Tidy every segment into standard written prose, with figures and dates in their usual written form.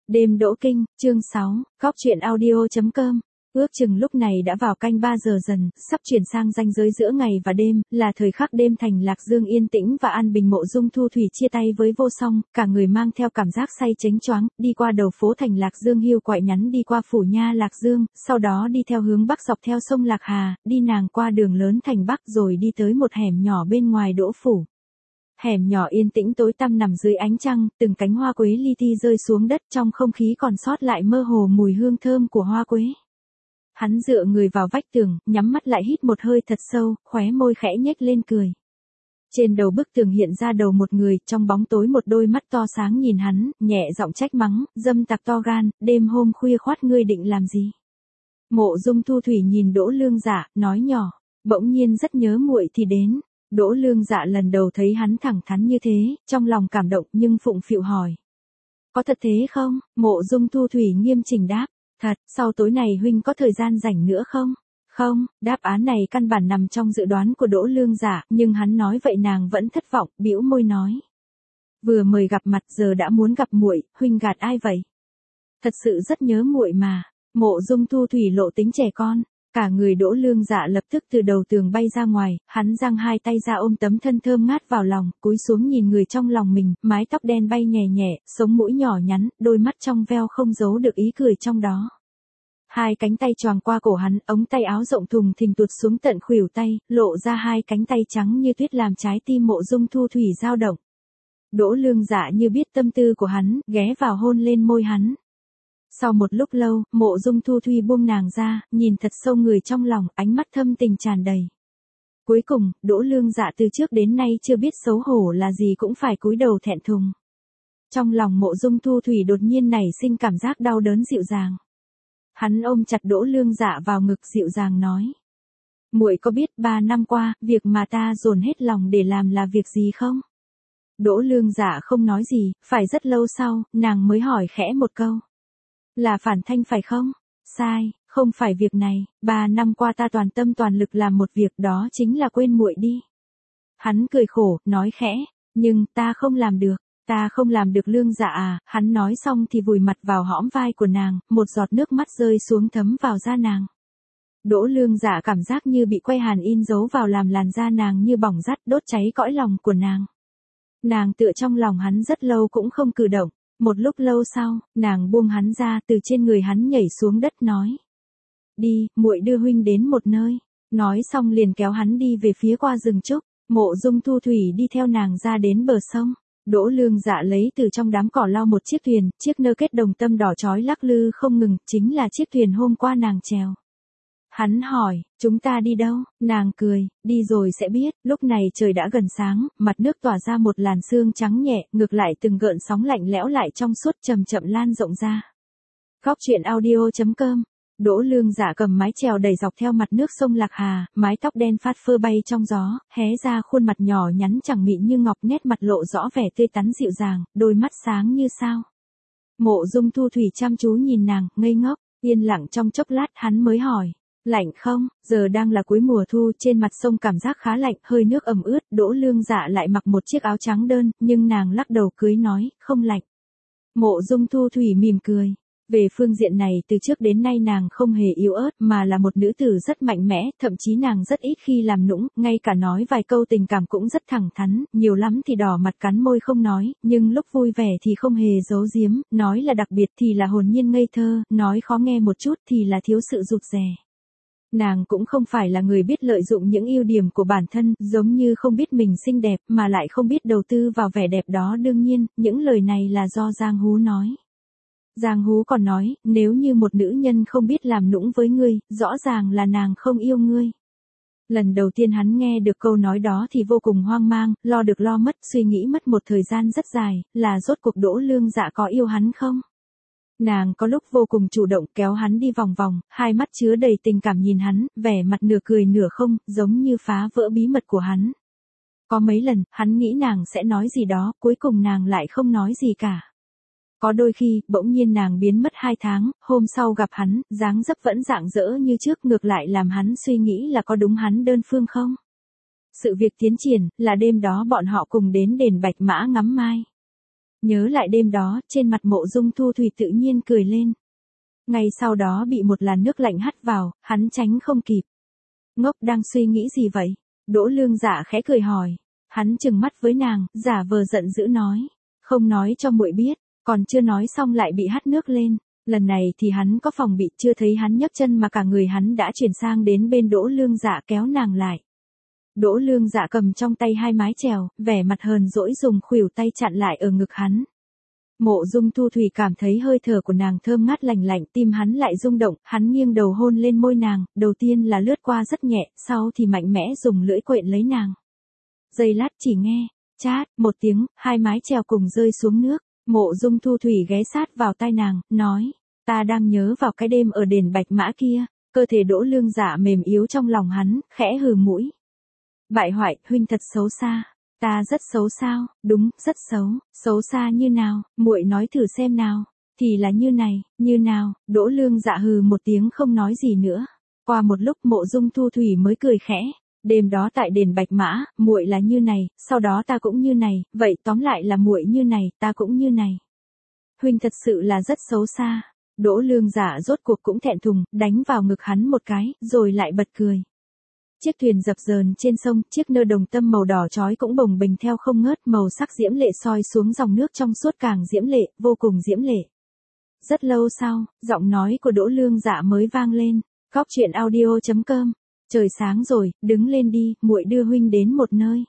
Đêm Đỗ Kinh, chương 6, Cóc truyện audio.com. Ước chừng lúc này đã vào canh 3 giờ dần, sắp chuyển sang ranh giới giữa ngày và đêm, là thời khắc đêm thành Lạc Dương yên tĩnh và an bình. Mộ Dung Thu Thủy chia tay với Vô Song, cả người mang theo cảm giác say chếnh choáng, đi qua đầu phố thành Lạc Dương hiu quạnh nhắn đi qua phủ nha Lạc Dương, sau đó đi theo hướng bắc dọc theo sông Lạc Hà, đi nàng qua đường lớn thành Bắc rồi đi tới một hẻm nhỏ bên ngoài Đỗ phủ. Hẻm nhỏ yên tĩnh tối tăm nằm dưới ánh trăng, từng cánh hoa quế li ti rơi xuống đất, trong không khí còn sót lại mơ hồ mùi hương thơm của hoa quế. Hắn dựa người vào vách tường, nhắm mắt lại hít một hơi thật sâu, khóe môi khẽ nhếch lên cười. Trên đầu bức tường hiện ra đầu một người, trong bóng tối một đôi mắt to sáng nhìn hắn, nhẹ giọng trách mắng, dâm tặc to gan, đêm hôm khuya khoắt ngươi định làm gì? Mộ Dung Thu Thủy nhìn Đỗ Lương Dạ, nói nhỏ, bỗng nhiên rất nhớ muội thì đến. Đỗ Lương Dạ lần đầu thấy hắn thẳng thắn như thế, trong lòng cảm động nhưng phụng phịu hỏi. Có thật thế không? Mộ Dung Thu Thủy nghiêm chỉnh đáp. Thật, sau tối này huynh có thời gian rảnh nữa không? Không, đáp án này căn bản nằm trong dự đoán của Đỗ Lương Dạ, nhưng hắn nói vậy nàng vẫn thất vọng, bĩu môi nói. Vừa mời gặp mặt giờ đã muốn gặp muội, huynh gạt ai vậy? Thật sự rất nhớ muội mà. Mộ Dung Thu Thủy lộ tính trẻ con. Cả người Đỗ Lương Dạ lập tức từ đầu tường bay ra ngoài, hắn giang hai tay ra ôm tấm thân thơm ngát vào lòng, cúi xuống nhìn người trong lòng mình, mái tóc đen bay nhẹ nhẹ, sống mũi nhỏ nhắn, đôi mắt trong veo không giấu được ý cười trong đó. Hai cánh tay choàng qua cổ hắn, ống tay áo rộng thùng thình tuột xuống tận khuỷu tay, lộ ra hai cánh tay trắng như tuyết làm trái tim Mộ Dung Thu Thủy dao động. Đỗ Lương Dạ như biết tâm tư của hắn, ghé vào hôn lên môi hắn. Sau một lúc lâu, Mộ Dung Thu Thủy buông nàng ra, nhìn thật sâu người trong lòng, ánh mắt thâm tình tràn đầy. Cuối cùng, Đỗ Lương Dạ từ trước đến nay chưa biết xấu hổ là gì cũng phải cúi đầu thẹn thùng. Trong lòng Mộ Dung Thu Thủy đột nhiên nảy sinh cảm giác đau đớn dịu dàng. Hắn ôm chặt Đỗ Lương Dạ vào ngực dịu dàng nói. Muội có biết 3 năm qua, việc mà ta dồn hết lòng để làm là việc gì không? Đỗ Lương Dạ không nói gì, phải rất lâu sau, nàng mới hỏi khẽ một câu. Là Phản Thanh phải không? Sai, không phải việc này, 3 năm qua ta toàn tâm toàn lực làm một việc, đó chính là quên muội đi. Hắn cười khổ, nói khẽ, nhưng ta không làm được, ta không làm được Lương Dạ à. Hắn nói xong thì vùi mặt vào hõm vai của nàng, một giọt nước mắt rơi xuống thấm vào da nàng. Đỗ Lương Dạ cảm giác như bị que hàn in dấu vào, làm làn da nàng như bỏng rát, đốt cháy cõi lòng của nàng. Nàng tựa trong lòng hắn rất lâu cũng không cử động. Một lúc lâu sau, nàng buông hắn ra, từ trên người hắn nhảy xuống đất nói. Đi, muội đưa huynh đến một nơi. Nói xong liền kéo hắn đi về phía qua rừng trúc. Mộ Dung Thu Thủy đi theo nàng ra đến bờ sông. Đỗ Lương Dạ lấy từ trong đám cỏ lau một chiếc thuyền, chiếc nơ kết đồng tâm đỏ chói lắc lư không ngừng, chính là chiếc thuyền hôm qua nàng chèo. Hắn hỏi, chúng ta đi đâu? Nàng cười, đi rồi sẽ biết. Lúc này trời đã gần sáng, mặt nước tỏa ra một làn sương trắng nhẹ, ngược lại từng gợn sóng lạnh lẽo lại trong suốt chậm chậm lan rộng ra. Cóc truyện audio.com. Đỗ Lương Dạ cầm mái chèo đẩy dọc theo mặt nước sông Lạc Hà, mái tóc đen phát phơ bay trong gió, hé ra khuôn mặt nhỏ nhắn chẳng mịn như ngọc, nét mặt lộ rõ vẻ tươi tắn dịu dàng, đôi mắt sáng như sao. Mộ Dung Thu Thủy chăm chú nhìn nàng, ngây ngốc, yên lặng trong chốc lát hắn mới hỏi. Lạnh không? Giờ đang là cuối mùa thu, trên mặt sông cảm giác khá lạnh, hơi nước ẩm ướt. Đỗ Lương Dạ lại mặc một chiếc áo trắng đơn, nhưng nàng lắc đầu cưới nói, không lạnh. Mộ Dung Thu Thủy mỉm cười. Về phương diện này từ trước đến nay nàng không hề yếu ớt, mà là một nữ tử rất mạnh mẽ, thậm chí nàng rất ít khi làm nũng, ngay cả nói vài câu tình cảm cũng rất thẳng thắn, nhiều lắm thì đỏ mặt cắn môi không nói, nhưng lúc vui vẻ thì không hề giấu giếm, nói là đặc biệt thì là hồn nhiên ngây thơ, nói khó nghe một chút thì là thiếu sự rụt rè. Nàng cũng không phải là người biết lợi dụng những ưu điểm của bản thân, giống như không biết mình xinh đẹp, mà lại không biết đầu tư vào vẻ đẹp đó. Đương nhiên, những lời này là do Giang Hú nói. Giang Hú còn nói, nếu như một nữ nhân không biết làm nũng với ngươi, rõ ràng là nàng không yêu ngươi. Lần đầu tiên hắn nghe được câu nói đó thì vô cùng hoang mang, lo được lo mất, suy nghĩ mất một thời gian rất dài, là rốt cuộc Đỗ Lương Dạ có yêu hắn không? Nàng có lúc vô cùng chủ động kéo hắn đi vòng vòng, hai mắt chứa đầy tình cảm nhìn hắn, vẻ mặt nửa cười nửa không, giống như phá vỡ bí mật của hắn. Có mấy lần, hắn nghĩ nàng sẽ nói gì đó, cuối cùng nàng lại không nói gì cả. Có đôi khi, bỗng nhiên nàng biến mất 2 tháng, hôm sau gặp hắn, dáng dấp vẫn rạng rỡ như trước, ngược lại làm hắn suy nghĩ là có đúng hắn đơn phương không? Sự việc tiến triển, là đêm đó bọn họ cùng đến đền Bạch Mã ngắm mai. Nhớ lại đêm đó, trên mặt Mộ Dung Thu Thủy tự nhiên cười lên. Ngay sau đó bị một làn nước lạnh hắt vào, hắn tránh không kịp. Ngốc, đang suy nghĩ gì vậy? Đỗ Lương Dạ khẽ cười hỏi. Hắn trừng mắt với nàng, giả vờ giận dữ nói. Không nói cho muội biết, còn chưa nói xong lại bị hắt nước lên. Lần này thì hắn có phòng bị, chưa thấy hắn nhấc chân mà cả người hắn đã chuyển sang đến bên Đỗ Lương Dạ kéo nàng lại. Đỗ Lương Dạ cầm trong tay hai mái chèo, vẻ mặt hờn dỗi dùng khuỷu tay chặn lại ở ngực hắn. Mộ Dung Thu Thủy cảm thấy hơi thở của nàng thơm ngát lành lạnh, tim hắn lại rung động, hắn nghiêng đầu hôn lên môi nàng, đầu tiên là lướt qua rất nhẹ, sau thì mạnh mẽ dùng lưỡi quện lấy nàng. Giây lát chỉ nghe, chát, một tiếng, hai mái chèo cùng rơi xuống nước. Mộ Dung Thu Thủy ghé sát vào tai nàng, nói, ta đang nhớ vào cái đêm ở đền Bạch Mã kia. Cơ thể Đỗ Lương Dạ mềm yếu trong lòng hắn, khẽ hừ mũi. Bại hoại, huynh thật xấu xa. Ta rất xấu sao? Đúng, rất xấu. Xấu xa như nào? Muội nói thử xem nào. Thì là như này, như nào? Đỗ Lương Dạ hừ một tiếng không nói gì nữa. Qua một lúc Mộ Dung Thu Thủy mới cười khẽ. Đêm đó tại đền Bạch Mã, muội là như này, sau đó ta cũng như này, vậy tóm lại là muội như này, ta cũng như này. Huynh thật sự là rất xấu xa. Đỗ Lương Dạ rốt cuộc cũng thẹn thùng, đánh vào ngực hắn một cái, rồi lại bật cười. Chiếc thuyền dập dờn trên sông, chiếc nơ đồng tâm màu đỏ chói cũng bồng bềnh theo không ngớt, màu sắc diễm lệ soi xuống dòng nước trong suốt càng diễm lệ, vô cùng diễm lệ. Rất lâu sau, giọng nói của Đỗ Lương Dạ mới vang lên. Góc truyện audio.com. Trời sáng rồi, đứng lên đi, muội đưa huynh đến một nơi.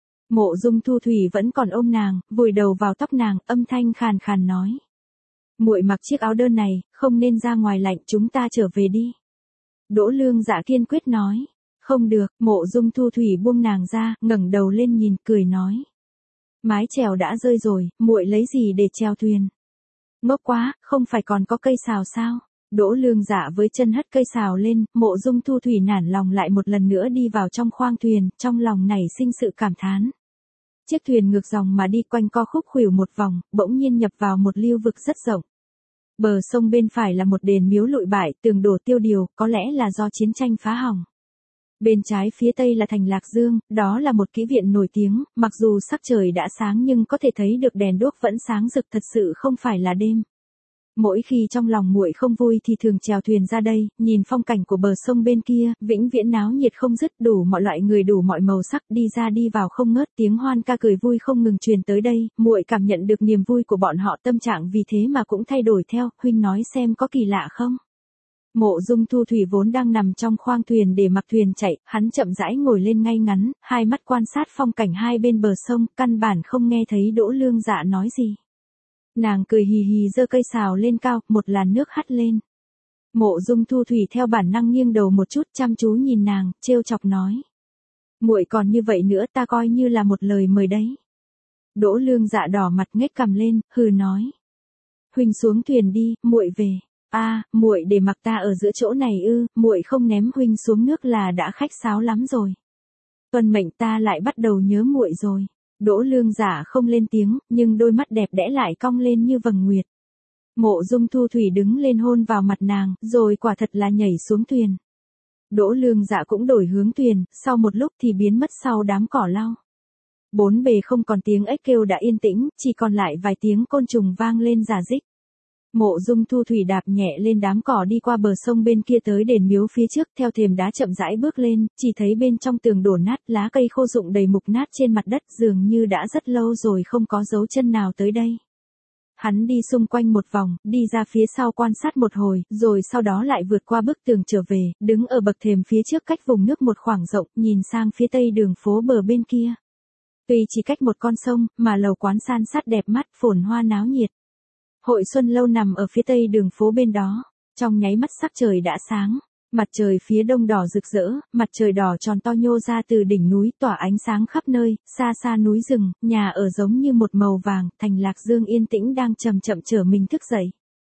Mộ Dung Thu Thủy vẫn còn ôm nàng, vùi đầu vào tóc nàng, âm thanh khàn khàn nói. Muội mặc chiếc áo đơn này, không nên ra ngoài lạnh, chúng ta trở về đi. Đỗ Lương Dạ kiên quyết nói. Không được, Mộ Dung Thu Thủy buông nàng ra, ngẩng đầu lên nhìn, cười nói. Mái chèo đã rơi rồi, muội lấy gì để chèo thuyền? Ngốc quá, không phải còn có cây sào sao? Đỗ Lương Dạ với chân hất cây sào lên, Mộ Dung Thu Thủy nản lòng lại một lần nữa đi vào trong khoang thuyền, trong lòng nảy sinh sự cảm thán. Chiếc thuyền ngược dòng mà đi quanh co khúc khuỷu một vòng, bỗng nhiên nhập vào một lưu vực rất rộng. Bờ sông bên phải là một đền miếu lụi bại, tường đổ tiêu điều, có lẽ là do chiến tranh phá hỏng. Bên trái phía tây là thành Lạc Dương, đó là một kỹ viện nổi tiếng, mặc dù sắc trời đã sáng nhưng có thể thấy được đèn đuốc vẫn sáng rực, thật sự không phải là đêm. Mỗi khi trong lòng muội không vui thì thường chèo thuyền ra đây, nhìn phong cảnh của bờ sông bên kia, vĩnh viễn náo nhiệt không dứt, đủ mọi loại người đủ mọi màu sắc, đi ra đi vào không ngớt, tiếng hoan ca cười vui không ngừng truyền tới đây, muội cảm nhận được niềm vui của bọn họ, tâm trạng vì thế mà cũng thay đổi theo, huynh nói xem có kỳ lạ không? Mộ Dung Thu Thủy vốn đang nằm trong khoang thuyền để mặc thuyền chạy, hắn chậm rãi ngồi lên ngay ngắn, hai mắt quan sát phong cảnh hai bên bờ sông, căn bản không nghe thấy Đỗ Lương Dạ nói gì. Nàng cười hì hì giơ cây sào lên cao, một làn nước hắt lên. Mộ Dung Thu Thủy theo bản năng nghiêng đầu một chút, chăm chú nhìn nàng, trêu chọc nói. Muội còn như vậy nữa ta coi như là một lời mời đấy. Đỗ Lương Dạ đỏ mặt nhếch cằm lên, hừ nói. Huynh xuống thuyền đi, muội về. Muội để mặc ta ở giữa chỗ này ư? Muội không ném huynh xuống nước là đã khách sáo lắm rồi. Tuân mệnh, ta lại bắt đầu nhớ muội rồi. Đỗ Lương Dạ không lên tiếng, nhưng đôi mắt đẹp đẽ lại cong lên như vầng nguyệt. Mộ Dung Thu Thủy đứng lên hôn vào mặt nàng, rồi quả thật là nhảy xuống thuyền. Đỗ Lương Dạ cũng đổi hướng thuyền, sau một lúc thì biến mất sau đám cỏ lau. Bốn bề không còn tiếng ếch kêu đã yên tĩnh, chỉ còn lại vài tiếng côn trùng vang lên rả rích. Mộ Dung Thu Thủy đạp nhẹ lên đám cỏ đi qua bờ sông bên kia tới đền miếu phía trước, theo thềm đá chậm rãi bước lên, chỉ thấy bên trong tường đổ nát, lá cây khô rụng đầy mục nát trên mặt đất, dường như đã rất lâu rồi không có dấu chân nào tới đây. Hắn đi xung quanh một vòng, đi ra phía sau quan sát một hồi, rồi sau đó lại vượt qua bức tường trở về, đứng ở bậc thềm phía trước cách vùng nước một khoảng rộng, nhìn sang phía tây đường phố bờ bên kia. Tuy chỉ cách một con sông, mà lầu quán san sát đẹp mắt, phồn hoa náo nhiệt. Hội Xuân Lâu nằm ở phía tây đường phố bên đó. Trong nháy mắt sắc trời đã sáng. Mặt trời phía đông đỏ rực rỡ, mặt trời đỏ tròn to nhô ra từ đỉnh núi tỏa ánh sáng khắp nơi, xa xa núi rừng, nhà ở giống như một màu vàng, thành Lạc Dương yên tĩnh đang chậm chậm trở mình thức dậy.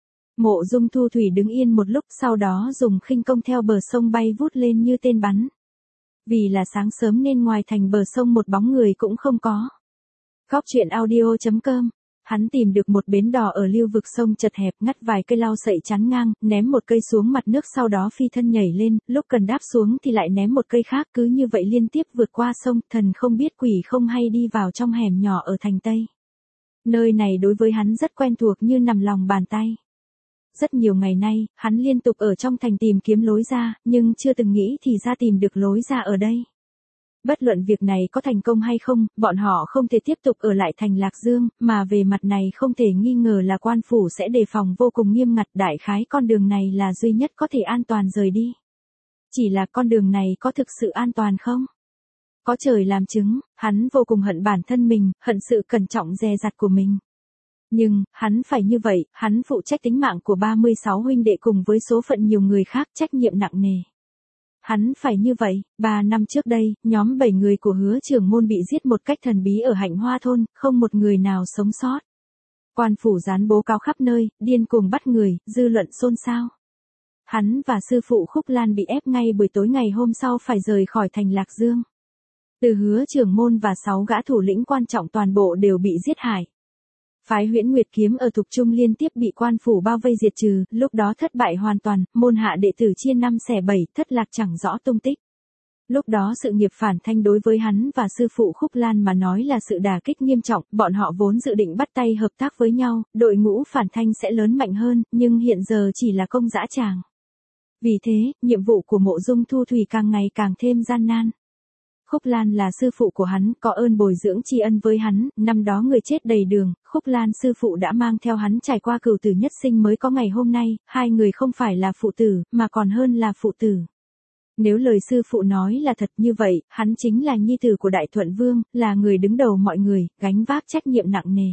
Mộ Dung Thu Thủy đứng yên một lúc, sau đó dùng khinh công theo bờ sông bay vút lên như tên bắn. Vì là sáng sớm nên ngoài thành bờ sông một bóng người cũng không có. Góc truyện audio.com. Hắn tìm được một bến đò ở lưu vực sông chật hẹp, ngắt vài cây lau sậy chắn ngang, ném một cây xuống mặt nước, sau đó phi thân nhảy lên, lúc cần đáp xuống thì lại ném một cây khác, cứ như vậy liên tiếp vượt qua sông, thần không biết quỷ không hay đi vào trong hẻm nhỏ ở thành Tây. Nơi này đối với hắn rất quen thuộc như nằm lòng bàn tay. Rất nhiều ngày nay, hắn liên tục ở trong thành tìm kiếm lối ra, nhưng chưa từng nghĩ thì ra tìm được lối ra ở đây. Bất luận việc này có thành công hay không, bọn họ không thể tiếp tục ở lại thành Lạc Dương, mà về mặt này không thể nghi ngờ là quan phủ sẽ đề phòng vô cùng nghiêm ngặt, đại khái con đường này là duy nhất có thể an toàn rời đi. Chỉ là con đường này có thực sự an toàn không? Có trời làm chứng, hắn vô cùng hận bản thân mình, hận sự cẩn trọng dè dặt của mình. Nhưng, hắn phải như vậy, hắn phụ trách tính mạng của 36 huynh đệ cùng với số phận nhiều người khác, trách nhiệm nặng nề. Hắn phải như vậy, 3 năm trước đây, nhóm 7 người của Hứa trưởng môn bị giết một cách thần bí ở Hạnh Hoa thôn, không một người nào sống sót. Quan phủ dán bố cáo khắp nơi, điên cuồng bắt người, dư luận xôn xao. Hắn và sư phụ Khúc Lan bị ép ngay buổi tối ngày hôm sau phải rời khỏi thành Lạc Dương. Từ Hứa trưởng môn và 6 gã thủ lĩnh quan trọng toàn bộ đều bị giết hại. Phái Huyễn Nguyệt Kiếm ở Thục Trung liên tiếp bị quan phủ bao vây diệt trừ, lúc đó thất bại hoàn toàn, môn hạ đệ tử chia 5 xẻ 7, thất lạc chẳng rõ tung tích. Lúc đó sự nghiệp phản thanh đối với hắn và sư phụ Khúc Lan mà nói là sự đả kích nghiêm trọng, bọn họ vốn dự định bắt tay hợp tác với nhau, đội ngũ phản thanh sẽ lớn mạnh hơn, nhưng hiện giờ chỉ là công dã tràng. Vì thế, nhiệm vụ của Mộ Dung Thu Thủy càng ngày càng thêm gian nan. Khúc Lan là sư phụ của hắn, có ơn bồi dưỡng tri ân với hắn, năm đó người chết đầy đường, Khúc Lan sư phụ đã mang theo hắn trải qua cửu tử nhất sinh mới có ngày hôm nay, hai người không phải là phụ tử, mà còn hơn là phụ tử. Nếu lời sư phụ nói là thật như vậy, hắn chính là nhi tử của Đại Thuận Vương, là người đứng đầu mọi người, gánh vác trách nhiệm nặng nề.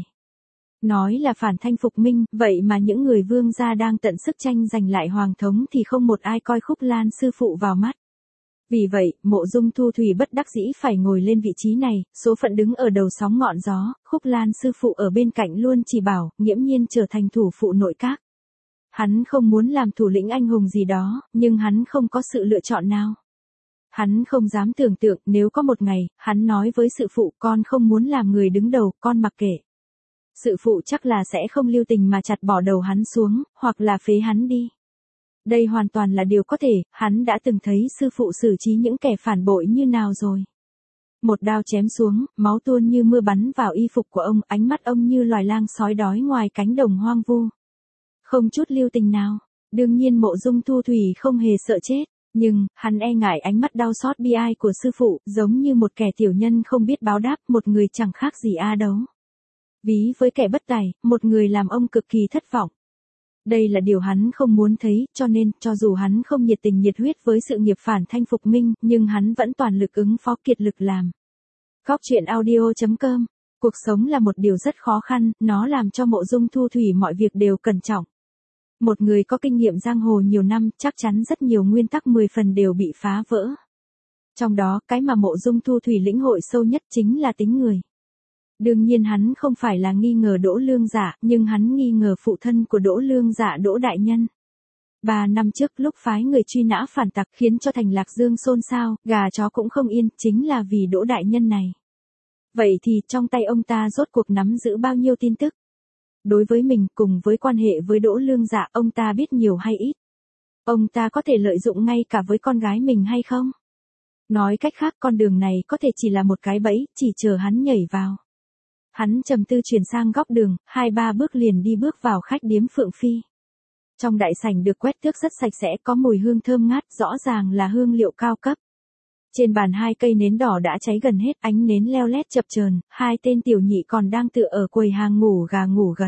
Nói là phản thanh phục minh, vậy mà những người vương gia đang tận sức tranh giành lại hoàng thống thì không một ai coi Khúc Lan sư phụ vào mắt. Vì vậy, Mộ Dung Thu Thủy bất đắc dĩ phải ngồi lên vị trí này, số phận đứng ở đầu sóng ngọn gió, Khúc Lan sư phụ ở bên cạnh luôn chỉ bảo, nghiễm nhiên trở thành thủ phụ nội các. Hắn không muốn làm thủ lĩnh anh hùng gì đó, nhưng hắn không có sự lựa chọn nào. Hắn không dám tưởng tượng nếu có một ngày, hắn nói với sự phụ con không muốn làm người đứng đầu, con mặc kệ. Sự phụ chắc là sẽ không lưu tình mà chặt bỏ đầu hắn xuống, hoặc là phế hắn đi. Đây hoàn toàn là điều có thể, hắn đã từng thấy sư phụ xử trí những kẻ phản bội như nào rồi. Một đao chém xuống, máu tuôn như mưa bắn vào y phục của ông, ánh mắt ông như loài lang sói đói ngoài cánh đồng hoang vu. Không chút lưu tình nào, đương nhiên Mộ Dung Thu Thủy không hề sợ chết, nhưng, hắn e ngại ánh mắt đau xót bi ai của sư phụ, giống như một kẻ tiểu nhân không biết báo đáp, một người chẳng khác gì A Đấu. Ví với kẻ bất tài, một người làm ông cực kỳ thất vọng. Đây là điều hắn không muốn thấy, cho nên, cho dù hắn không nhiệt tình nhiệt huyết với sự nghiệp phản thanh phục minh, nhưng hắn vẫn toàn lực ứng phó kiệt lực làm. Góc truyện audio.com. Cuộc sống là một điều rất khó khăn, nó làm cho Mộ Dung Thu Thủy mọi việc đều cẩn trọng. Một người có kinh nghiệm giang hồ nhiều năm, chắc chắn rất nhiều nguyên tắc 10 phần đều bị phá vỡ. Trong đó, cái mà Mộ Dung Thu Thủy lĩnh hội sâu nhất chính là tính người. Đương nhiên hắn không phải là nghi ngờ Đỗ Lương Dạ, nhưng hắn nghi ngờ phụ thân của Đỗ Lương Dạ Đỗ Đại Nhân. 3 năm trước lúc phái người truy nã phản tặc khiến cho thành Lạc Dương xôn xao, gà chó cũng không yên, chính là vì Đỗ Đại Nhân này. Vậy thì trong tay ông ta rốt cuộc nắm giữ bao nhiêu tin tức? Đối với mình cùng với quan hệ với Đỗ Lương Dạ ông ta biết nhiều hay ít? Ông ta có thể lợi dụng ngay cả với con gái mình hay không? Nói cách khác con đường này có thể chỉ là một cái bẫy, chỉ chờ hắn nhảy vào. Hắn trầm tư chuyển sang góc đường, 2-3 bước liền đi bước vào khách điếm Phượng Phi. Trong đại sảnh được quét tước rất sạch sẽ, có mùi hương thơm ngát, rõ ràng là hương liệu cao cấp. Trên bàn 2 cây nến đỏ đã cháy gần hết, ánh nến leo lét chập chờn, 2 tên tiểu nhị còn đang tựa ở quầy hàng ngủ gà ngủ gật.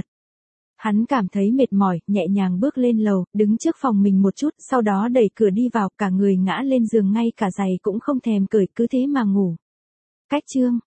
Hắn cảm thấy mệt mỏi, nhẹ nhàng bước lên lầu, đứng trước phòng mình một chút, sau đó đẩy cửa đi vào, cả người ngã lên giường ngay cả giày cũng không thèm cởi, cứ thế mà ngủ. Cách chương